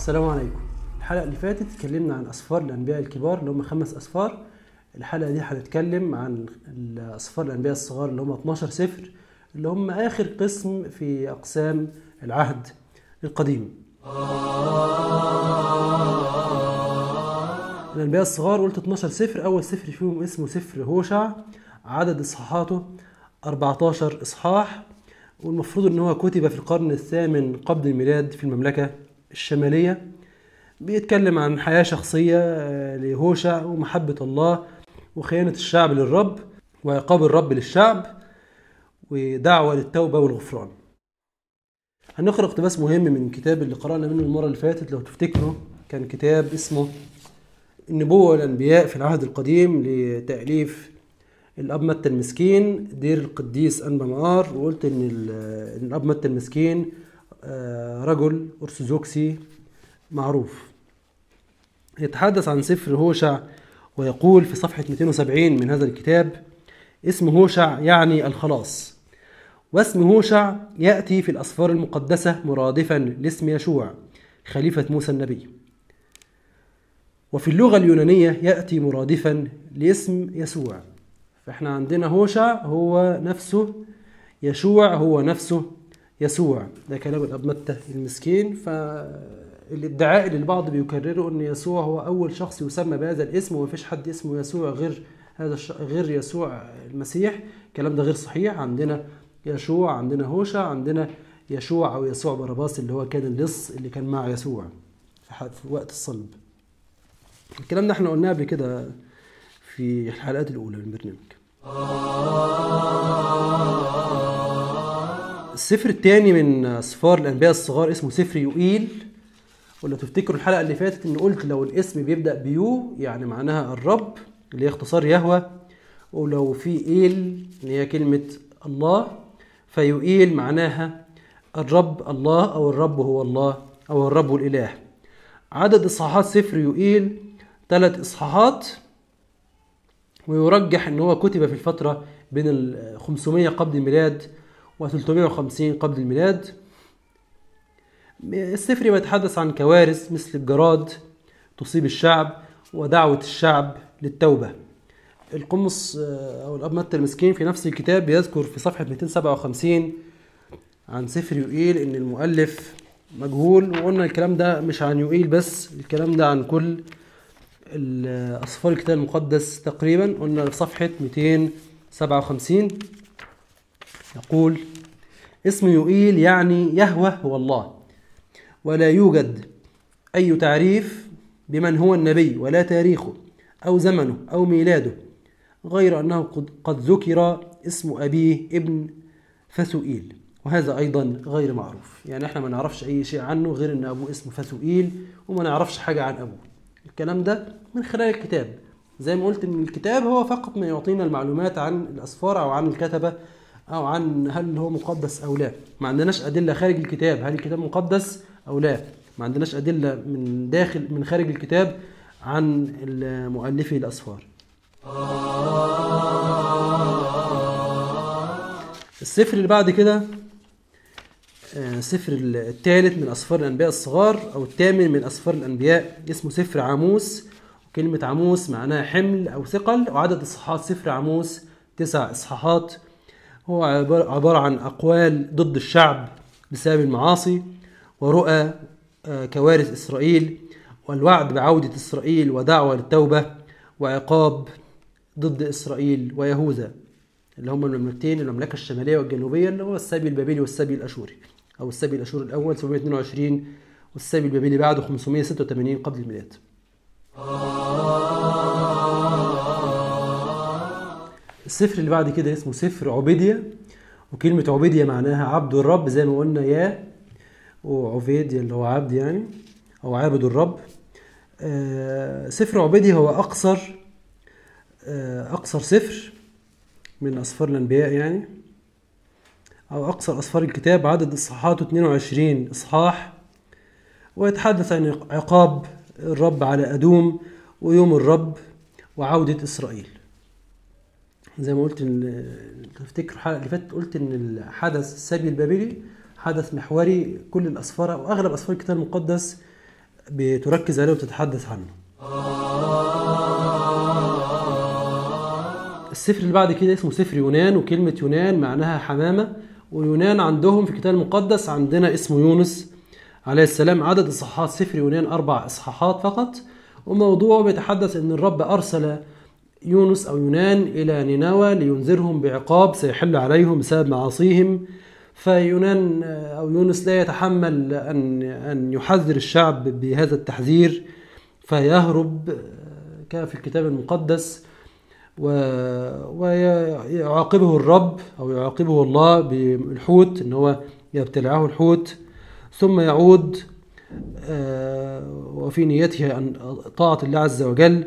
السلام عليكم. الحلقة اللي فاتت اتكلمنا عن أسفار الأنبياء الكبار اللي هم 5 أسفار. الحلقة دي هنتكلم عن أسفار الأنبياء الصغار اللي هم 12 سفر، اللي هم آخر قسم في أقسام العهد القديم. الأنبياء الصغار قلت 12 سفر. أول سفر فيهم اسمه سفر هوشع، عدد إصحاحاته 14 إصحاح، والمفروض ان هو كتب في القرن الثامن قبل الميلاد في المملكة الشمالية. بيتكلم عن حياة شخصية لهوشع ومحبة الله وخيانة الشعب للرب وعقاب الرب للشعب ودعوة للتوبة والغفران. هنقرأ اقتباس مهم من الكتاب اللي قرأنا منه المرة اللي فاتت، لو تفتكروا كان كتاب اسمه النبوة والأنبياء في العهد القديم لتأليف الأب متى المسكين دير القديس أنبا مقار. وقلت إن الأب متى المسكين رجل أرثوذكسي معروف. يتحدث عن سفر هوشع ويقول في صفحة 270 من هذا الكتاب: اسم هوشع يعني الخلاص، واسم هوشع يأتي في الأسفار المقدسة مرادفا لاسم يشوع خليفة موسى النبي، وفي اللغة اليونانية يأتي مرادفا لاسم يسوع. فاحنا عندنا هوشع هو نفسه يشوع، هو نفسه يسوع. ده كلام الأب متى المسكين. فالادعاء اللي البعض بيكرروا ان يسوع هو اول شخص يسمى بهذا الاسم ومفيش حد اسمه يسوع غير يسوع المسيح، الكلام ده غير صحيح. عندنا يشوع، عندنا هوشع، عندنا يشوع او يسوع باراباس اللي هو كان اللص اللي كان مع يسوع في وقت الصلب. الكلام ده احنا قلناه قبل كده في الحلقات الأولى من البرنامج. السفر الثاني من أسفار الأنبياء الصغار اسمه سفر يوئيل. ولو تفتكروا الحلقة اللي فاتت إن قلت لو الاسم بيبدأ بيو يعني معناها الرب اللي هي اختصار يهوه، ولو في إيل اللي هي كلمة الله فيوئيل معناها الرب الله أو الرب هو الله أو الرب الإله. عدد إصحاحات سفر يوئيل 3 إصحاحات، ويرجح ان هو كتب في الفترة بين 500 قبل الميلاد و 350 قبل الميلاد. السفر يتحدث عن كوارث مثل الجراد تصيب الشعب ودعوة الشعب للتوبة. القمص او الأب متى المسكين في نفس الكتاب بيذكر في صفحة 257 عن سفر يوئيل ان المؤلف مجهول، وقلنا الكلام ده مش عن يوئيل بس، الكلام ده عن كل الأسفار الكتاب المقدس تقريبا. قلنا في صفحة 257 يقول: اسم يوئيل يعني يهوه هو الله، ولا يوجد أي تعريف بمن هو النبي ولا تاريخه أو زمنه أو ميلاده، غير أنه قد ذكر اسم أبيه ابن فثوئيل، وهذا أيضا غير معروف. يعني احنا ما نعرفش أي شيء عنه غير أن أبوه اسمه فثوئيل، وما نعرفش حاجة عن أبوه. الكلام ده من خلال الكتاب. زي ما قلت ان الكتاب هو فقط ما يعطينا المعلومات عن الأسفار او عن الكتبة او عن هل هو مقدس او لا. ما عندناش أدلة خارج الكتاب هل الكتاب مقدس او لا. ما عندناش أدلة من خارج الكتاب عن مؤلفي الأسفار. السفر اللي بعد كده السفر الثالث من أسفار الأنبياء الصغار أو الثامن من أسفار الأنبياء اسمه سفر عاموس. وكلمة عاموس معناها حمل أو ثقل. وعدد إصحاحات سفر عاموس 9 إصحاحات. هو عبارة عن أقوال ضد الشعب بسبب المعاصي، ورؤى كوارث إسرائيل، والوعد بعودة إسرائيل ودعوة للتوبة، وعقاب ضد إسرائيل ويهوذا اللي هم المملكتين، المملكة الشمالية والجنوبية، اللي هو السبي البابلي والسبي الأشوري، أو السبي الأشوري الأول 722 والسبي البابلي بعده 586 قبل الميلاد. السفر اللي بعد كده اسمه سفر عبيدية. وكلمة عبيدية معناها عبد الرب، زي ما قلنا يا وعبيد اللي هو عبد يعني أو عابد الرب. سفر عبيدية هو أقصر سفر من أسفار الأنبياء يعني، أو أقصر أسفار الكتاب. عدد إصحاحاته 22 إصحاح، ويتحدث عن عقاب الرب على أدوم ويوم الرب وعودة إسرائيل. زي ما قلت تفتكر الحلقة اللي فاتت قلت إن الحدث السبي البابلي حدث محوري. كل الأسفار أو أغلب أسفار الكتاب المقدس بتركز عليه وبتتحدث عنه. السفر اللي بعد كده اسمه سفر يونان، وكلمة يونان معناها حمامة، ويونان عندهم في الكتاب المقدس عندنا اسمه يونس عليه السلام. عدد إصحاحات سفر يونان 4 إصحاحات فقط، وموضوعه بيتحدث أن الرب أرسل يونس أو يونان إلى نينوى لينذرهم بعقاب سيحل عليهم بسبب معاصيهم. فيونان أو يونس لا يتحمل أن يحذر الشعب بهذا التحذير فيهرب كما في الكتاب المقدس، ويعاقبه الرب أو يعاقبه الله بالحوت، إن هو يبتلعه الحوت، ثم يعود وفي نيته أن طاعة الله عز وجل.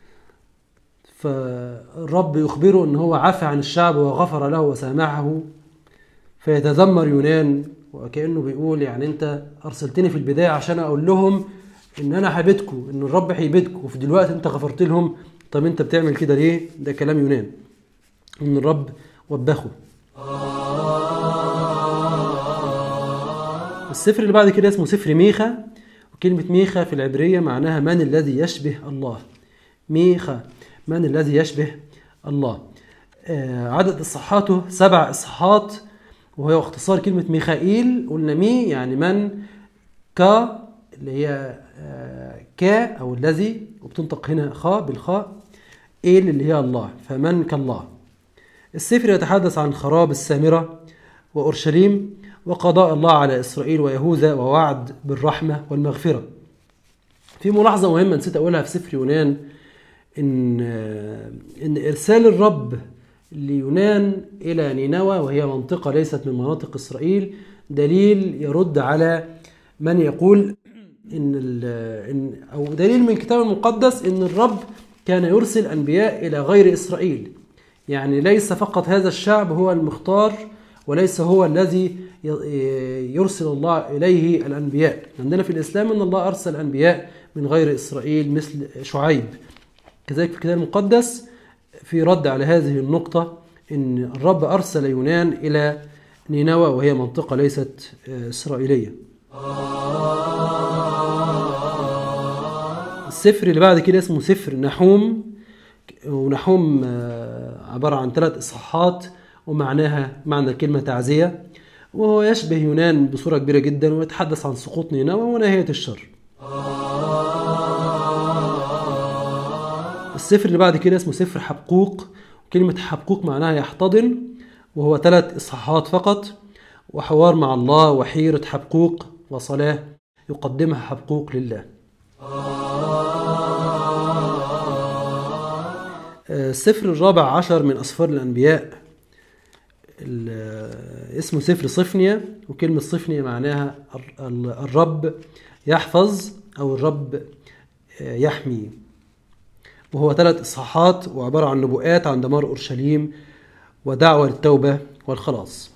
فالرب يخبره أن هو عفى عن الشعب وغفر له وسامحه، فيتذمر يونان وكأنه بيقول يعني أنت أرسلتني في البداية عشان أقول لهم إن أنا حبيتكم، إن الرب حيبتكم، وفي دلوقتي أنت غفرت لهم، طب أنت بتعمل كده ليه؟ ده كلام يونان، إن الرب وبخه. السفر اللي بعد كده اسمه سفر ميخا، وكلمة ميخا في العبرية معناها من الذي يشبه الله. ميخا من الذي يشبه الله. عدد إصحاحاته 7 إصحاحات، وهو اختصار كلمة ميخائيل. قلنا مي يعني من، كا اللي هي كا أو الذي، وبتنطق هنا خاء بالخاء، إيل اللي هي الله، فمن كالله. السفر يتحدث عن خراب السامرة وأورشليم وقضاء الله على إسرائيل ويهوذا ووعد بالرحمة والمغفرة. في ملاحظة مهمة نسيت أقولها في سفر يونان، إن إرسال الرب ليونان إلى نينوى وهي منطقة ليست من مناطق إسرائيل دليل يرد على من يقول أو دليل من الكتاب المقدس إن الرب كان يرسل أنبياء إلى غير إسرائيل. يعني ليس فقط هذا الشعب هو المختار، وليس هو الذي يرسل الله إليه الأنبياء. عندنا في الإسلام أن الله أرسل أنبياء من غير إسرائيل مثل شعيب. كذلك في الكتاب المقدس في رد على هذه النقطة، إن الرب أرسل يونان إلى نينوى وهي منطقة ليست إسرائيلية. السفر اللي بعد كده اسمه سفر نحوم، ونحوم عبارة عن 3 إصحاحات، ومعناها معنى الكلمة تعزية، وهو يشبه يونان بصورة كبيرة جدا، ويتحدث عن سقوط نينوى ونهاية الشر. السفر اللي بعد كده اسمه سفر حبقوق، وكلمة حبقوق معناها يحتضن، وهو 3 إصحاحات فقط، وحوار مع الله وحيرة حبقوق وصلاة يقدمها حبقوق لله. السفر الرابع عشر من أسفار الأنبياء اسمه سفر صفنيا، وكلمة صفنيا معناها الرب يحفظ أو الرب يحمي، وهو 3 إصحاحات وعبارة عن نبوءات عن دمار أورشليم ودعوة للتوبة والخلاص.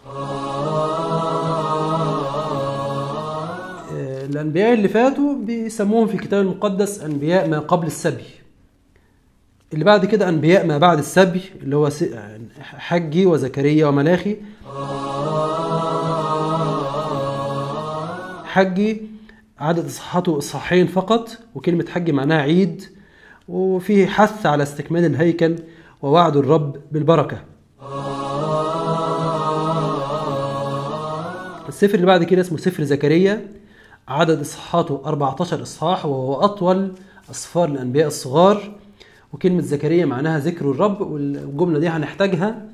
الأنبياء اللي فاتوا بيسموهم في الكتاب المقدس أنبياء ما قبل السبي. اللي بعد كده أنبياء ما بعد السبي، اللي هو حجي وزكريا وملاخي. حجي عدد إصحاحاته إصحاحين فقط، وكلمة حجي معناها عيد، وفيه حث على استكمال الهيكل ووعد الرب بالبركة. السفر اللي بعد كده اسمه سفر زكريا، عدد إصحاحاته 14 إصحاح، وهو أطول أسفار الأنبياء الصغار. وكلمة زكريا معناها ذكر الرب، والجملة دي هنحتاجها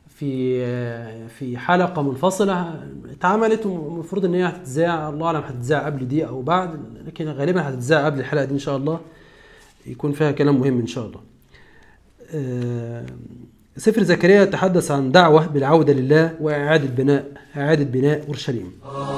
في حلقة منفصلة اتعملت، ومفروض ان هي هتتذاع، الله اعلم هتتذاع قبل دي او بعد، لكن غالبا هتتذاع قبل الحلقة دي ان شاء الله، يكون فيها كلام مهم ان شاء الله. سفر زكريا يتحدث عن دعوة بالعودة لله وإعادة بناء أورشليم.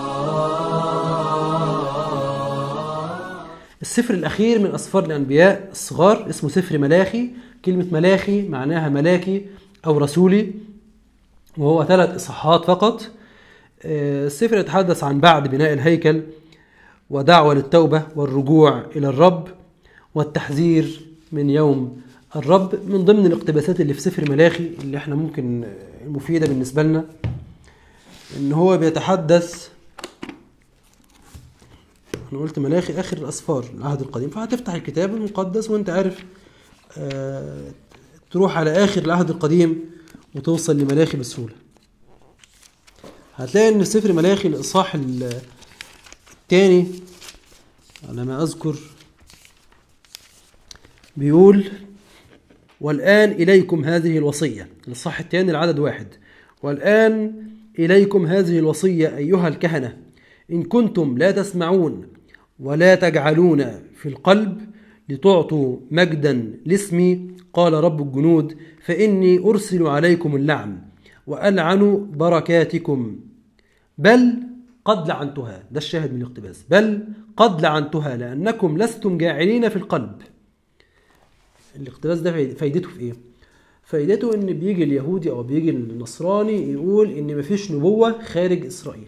السفر الأخير من أسفار الأنبياء الصغار اسمه سفر ملاخي. كلمة ملاخي معناها ملاكي أو رسولي، وهو 3 إصحاحات فقط. السفر يتحدث عن بعد بناء الهيكل ودعوة للتوبة والرجوع إلى الرب والتحذير من يوم الرب. من ضمن الاقتباسات اللي في سفر ملاخي اللي احنا ممكن المفيدة بالنسبة لنا، إن هو بيتحدث احنا قلت ملاخي اخر الاسفار العهد القديم، فهتفتح الكتاب المقدس وانت عارف تروح على اخر العهد القديم وتوصل لملاخي بسهولة. هتلاقي ان سفر ملاخي الاصحاح الثاني على ما اذكر بيقول: والآن إليكم هذه الوصية. الإصحاح الثاني العدد 1: والآن إليكم هذه الوصية أيها الكهنة، إن كنتم لا تسمعون ولا تجعلون في القلب لتعطوا مجدا لاسمي، قال رب الجنود، فإني أرسل عليكم اللعن وألعن بركاتكم، بل قد لعنتها. ده الشاهد من الاقتباس: بل قد لعنتها لأنكم لستم جاعلين في القلب. الاقتباس ده فايدته في ايه؟ فايدته ان بيجي اليهودي او بيجي النصراني يقول ان مفيش نبوة خارج اسرائيل،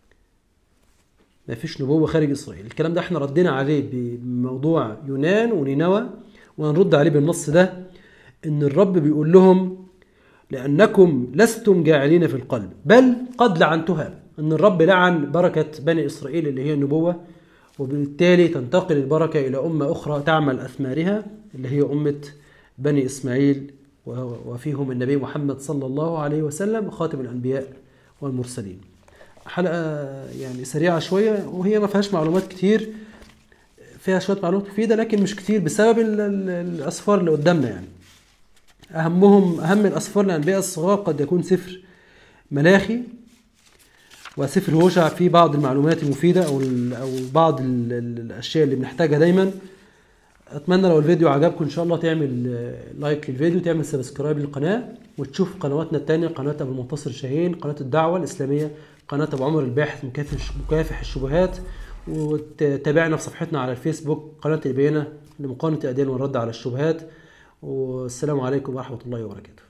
مفيش نبوة خارج اسرائيل. الكلام ده احنا ردينا عليه بموضوع يونان ونينوى، وهنرد عليه بالنص ده، ان الرب بيقول لهم لانكم لستم جاعلين في القلب بل قد لعنتها، ان الرب لعن بركة بني اسرائيل اللي هي النبوة، وبالتالي تنتقل البركة إلى أمة أخرى تعمل أثمارها اللي هي أمة بني إسماعيل، وفيهم النبي محمد صلى الله عليه وسلم خاتم الأنبياء والمرسلين. حلقة يعني سريعة شوية، وهي ما فيهاش معلومات كتير، فيها شوية معلومات مفيدة لكن مش كتير بسبب الأسفار اللي قدامنا. يعني أهم الأسفار الأنبياء الصغار قد يكون سفر ملاخي وسفر هوشع، فيه بعض المعلومات المفيدة أو بعض الأشياء اللي بنحتاجها دايما. أتمنى لو الفيديو عجبكم إن شاء الله تعمل لايك للفيديو، تعمل سبسكرايب للقناة، وتشوف قنواتنا التانية: قناة أبو المنتصر شاهين، قناة الدعوة الإسلامية، قناة أبو عمر الباحث مكافح الشبهات، وتابعنا في صفحتنا على الفيسبوك قناة البينة لمقارنة الأديان والرد على الشبهات. والسلام عليكم ورحمة الله وبركاته.